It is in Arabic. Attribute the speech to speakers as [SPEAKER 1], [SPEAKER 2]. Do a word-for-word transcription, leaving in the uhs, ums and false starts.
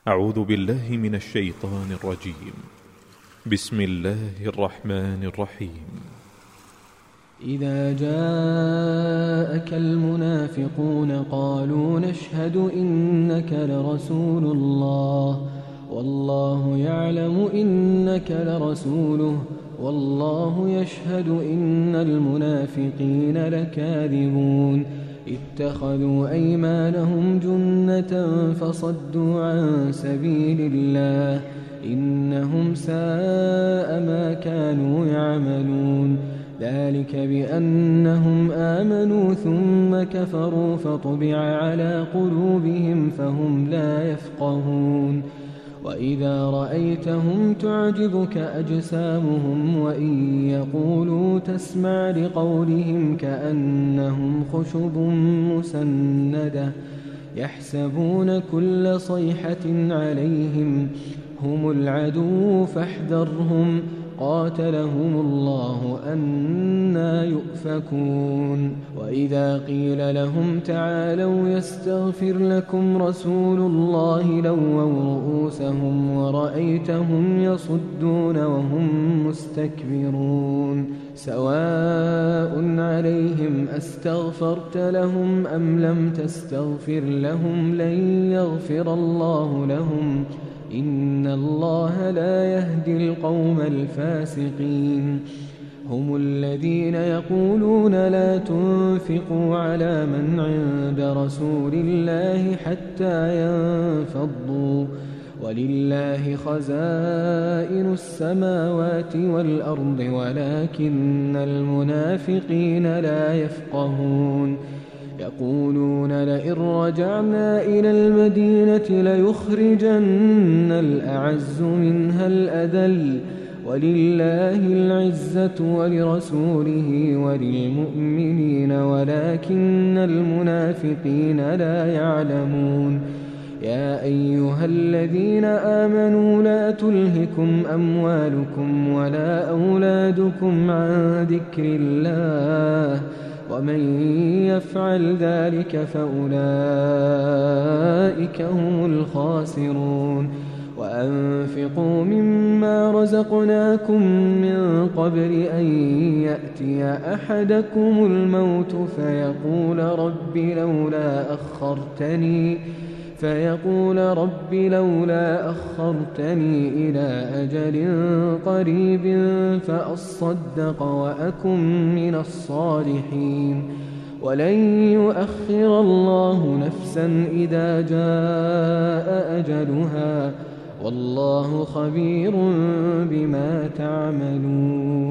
[SPEAKER 1] أعوذ بالله من الشيطان الرجيم. بسم الله الرحمن الرحيم.
[SPEAKER 2] إذا جاءك المنافقون قالوا نشهد إنك لرسول الله والله يعلم إنك لرسوله والله يشهد إن المنافقين لكاذبون. اتخذوا أيمانهم جنة فصدوا عن سبيل الله إنهم ساء ما كانوا يعملون. ذلك بأنهم آمنوا ثم كفروا فطبع على قلوبهم فهم لا يفقهون. وإذا رأيتهم تعجبك أجسامهم وإن يقولوا تسمع لقولهم كأنهم خشب مسندة يحسبون كل صيحة عليهم هم العدو فاحذرهم قاتلهم الله أنى يؤفكون. وإذا قيل لهم تعالوا يستغفر لكم رسول الله لووا رؤوسهم ورأيتهم يصدون وهم مستكبرون. سواء عليهم أستغفرت لهم أم لم تستغفر لهم لن يغفر الله لهم إن الله لا يهدي القوم الفاسقين. هم الذين يقولون لا تنفقوا على من عند رسول الله حتى ينفضوا ولله خزائن السماوات والأرض ولكن المنافقين لا يفقهون. يقولون لئن رجعنا إلى المدينة ليخرجن الأعز منها الأذل ولله العزة ولرسوله وللمؤمنين ولكن المنافقين لا يعلمون. يا أيها الذين آمنوا لا تلهكم أموالكم ولا أولادكم عن ذكر الله ومن يفعل ذلك فأولئك هم الخاسرون. وأنفقوا مما رزقناكم من قبل أن يأتي أحدكم الموت فيقول رب لولا أخرتني فيقول رب لولا أخرتني إلى أجل قريب فأصدق وأكن من الصالحين ولن يؤخر الله نفسا إذا جاء أجلها والله خبير بما تعملون.